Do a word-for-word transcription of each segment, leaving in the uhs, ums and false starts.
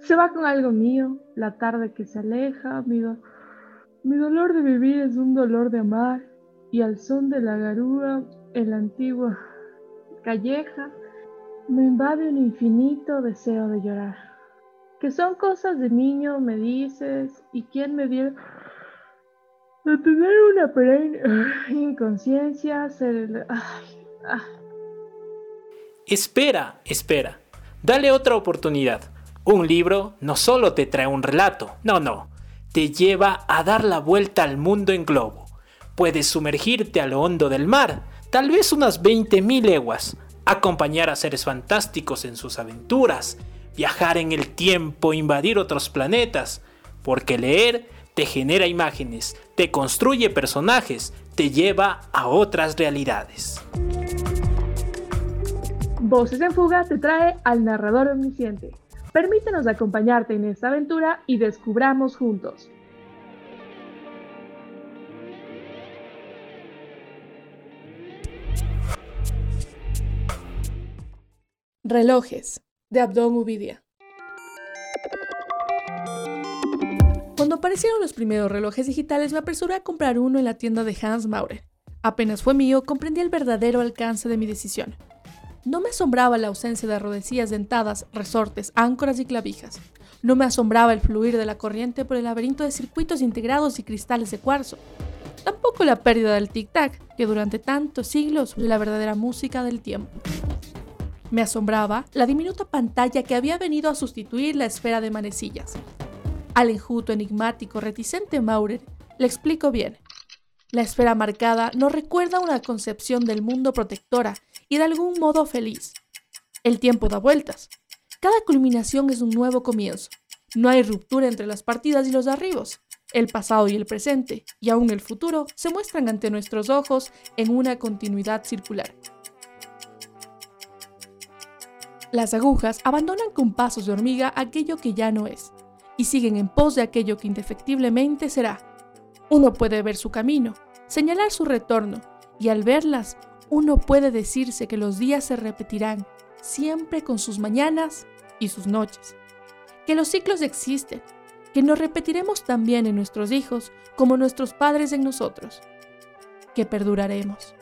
Se va con algo mío, la tarde que se aleja, mi, do- mi dolor de vivir es un dolor de amar, y al son de la garúa en la antigua calleja me invade un infinito deseo de llorar. Que son cosas de niño, me dices, y quién me dio de tener una perenne inconsciencia, ser el... Ay, ay. Espera, espera. Dale otra oportunidad. Un libro no solo te trae un relato, no, no. Te lleva a dar la vuelta al mundo en globo. Puedes sumergirte a lo hondo del mar, tal vez unas veinte mil leguas, acompañar a seres fantásticos en sus aventuras, viajar en el tiempo, invadir otros planetas, porque leer te genera imágenes, te construye personajes, te lleva a otras realidades. Voces en Fuga te trae al narrador omnisciente. Permítenos acompañarte en esta aventura y descubramos juntos. Relojes, de Abdón Ubidia. Cuando aparecieron los primeros relojes digitales, me apresuré a comprar uno en la tienda de Hans Maurer. Apenas fue mío, comprendí el verdadero alcance de mi decisión. No me asombraba la ausencia de rodecillas dentadas, resortes, áncoras y clavijas. No me asombraba el fluir de la corriente por el laberinto de circuitos integrados y cristales de cuarzo. Tampoco la pérdida del tic-tac, que durante tantos siglos fue la verdadera música del tiempo. Me asombraba la diminuta pantalla que había venido a sustituir la esfera de manecillas. Al enjuto, enigmático, reticente Maurer le explico bien. La esfera marcada nos recuerda una concepción del mundo protectora y de algún modo feliz. El tiempo da vueltas. Cada culminación es un nuevo comienzo. No hay ruptura entre las partidas y los derribos. El pasado y el presente, y aún el futuro, se muestran ante nuestros ojos en una continuidad circular. Las agujas abandonan con pasos de hormiga aquello que ya no es, y siguen en pos de aquello que indefectiblemente será. Uno puede ver su camino, señalar su retorno, y al verlas, uno puede decirse que los días se repetirán, siempre con sus mañanas y sus noches. Que los ciclos existen, que nos repetiremos también en nuestros hijos como nuestros padres en nosotros. Que perduraremos.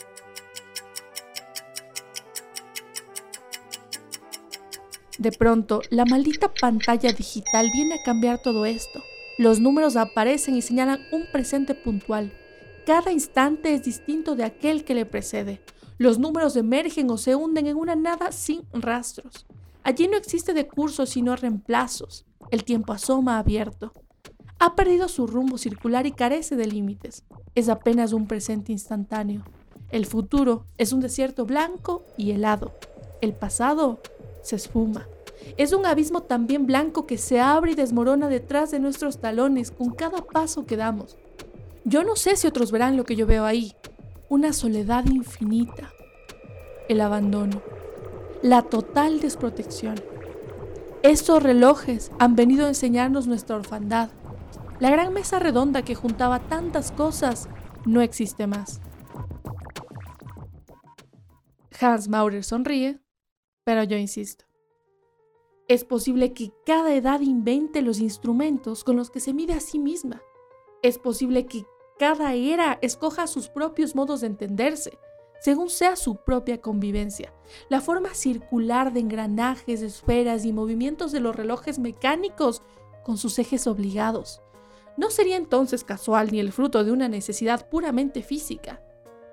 De pronto, la maldita pantalla digital viene a cambiar todo esto. Los números aparecen y señalan un presente puntual. Cada instante es distinto de aquel que le precede. Los números emergen o se hunden en una nada sin rastros. Allí no existe decurso sino reemplazos. El tiempo asoma abierto. Ha perdido su rumbo circular y carece de límites. Es apenas un presente instantáneo. El futuro es un desierto blanco y helado. El pasado se esfuma. Es un abismo también blanco que se abre y desmorona detrás de nuestros talones con cada paso que damos. Yo no sé si otros verán lo que yo veo ahí. Una soledad infinita. El abandono. La total desprotección. Estos relojes han venido a enseñarnos nuestra orfandad. La gran mesa redonda que juntaba tantas cosas no existe más. Hans Maurer sonríe, pero yo insisto. Es posible que cada edad invente los instrumentos con los que se mide a sí misma. Es posible que cada era escoja sus propios modos de entenderse, según sea su propia convivencia. La forma circular de engranajes, esferas y movimientos de los relojes mecánicos con sus ejes obligados. No sería entonces casual ni el fruto de una necesidad puramente física.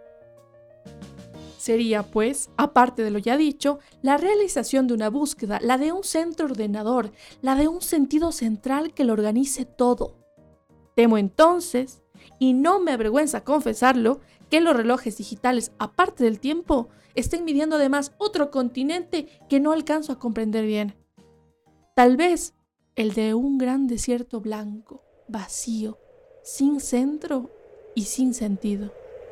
Sería, pues, aparte de lo ya dicho, la realización de una búsqueda, la de un centro ordenador, la de un sentido central que lo organice todo. Temo entonces, y no me avergüenza confesarlo, que los relojes digitales, aparte del tiempo, estén midiendo además otro continente que no alcanzo a comprender bien. Tal vez el de un gran desierto blanco, vacío, sin centro y sin sentido.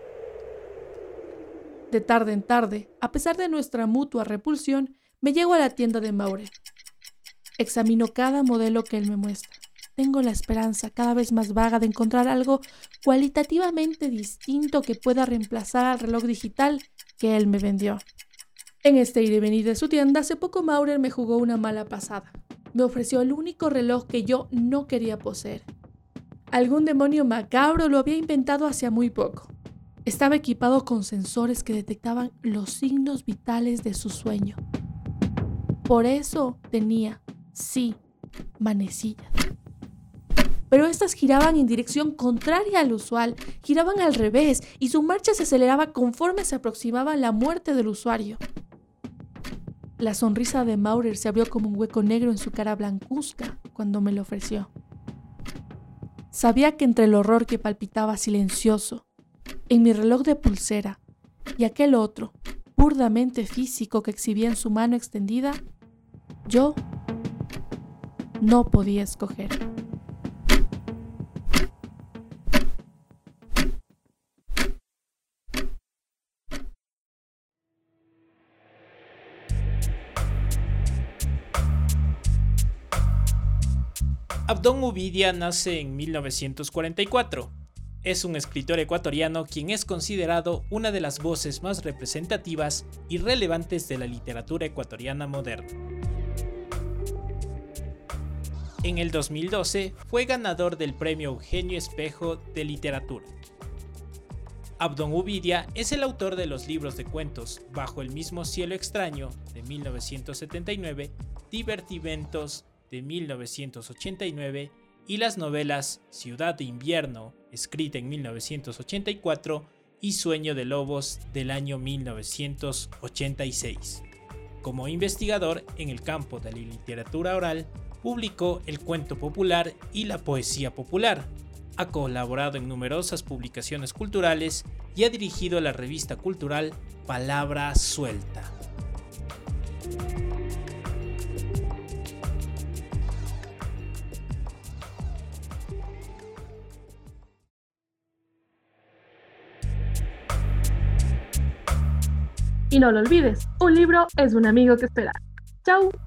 De tarde en tarde, a pesar de nuestra mutua repulsión, me llego a la tienda de Maurer. Examino cada modelo que él me muestra. Tengo la esperanza cada vez más vaga de encontrar algo cualitativamente distinto que pueda reemplazar al reloj digital que él me vendió. En este ir y venir de su tienda, hace poco Maurer me jugó una mala pasada. me ofreció el único reloj que yo no quería poseer. Algún demonio macabro lo había inventado hacía muy poco. Estaba equipado con sensores que detectaban los signos vitales de su sueño. Por eso tenía, sí, manecillas. Pero estas giraban en dirección contraria al usual, giraban al revés y su marcha se aceleraba conforme se aproximaba la muerte del usuario. La sonrisa de Maurer se abrió como un hueco negro en su cara blancuzca cuando me lo ofreció. Sabía que entre el horror que palpitaba silencioso en mi reloj de pulsera y aquel otro, burdamente físico que exhibía en su mano extendida, yo no podía escoger. Abdón Uvidia nace en mil novecientos cuarenta y cuatro. Es un escritor ecuatoriano quien es considerado una de las voces más representativas y relevantes de la literatura ecuatoriana moderna. En el dos mil doce fue ganador del Premio Eugenio Espejo de Literatura. Abdón Uvidia es el autor de los libros de cuentos Bajo el mismo cielo extraño de mil novecientos setenta y nueve, Divertimentos de mil novecientos ochenta y nueve y las novelas Ciudad de Invierno, escrita en mil novecientos ochenta y cuatro, y Sueño de Lobos del año mil novecientos ochenta y seis. Como investigador en el campo de la literatura oral, publicó el cuento popular y la poesía popular. Ha colaborado en numerosas publicaciones culturales y ha dirigido la revista cultural Palabra Suelta. Y no lo olvides, un libro es un amigo que espera. ¡Chao!